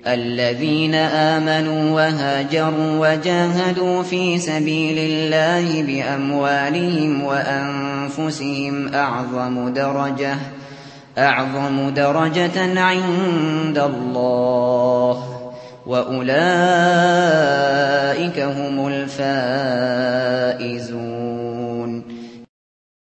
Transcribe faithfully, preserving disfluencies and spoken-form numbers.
الذين آمنوا وهاجروا وجاهدوا في سبيل الله بأموالهم وأنفسهم أعظم درجة أعظم درجة عند الله، وأولئك هم الفائزون.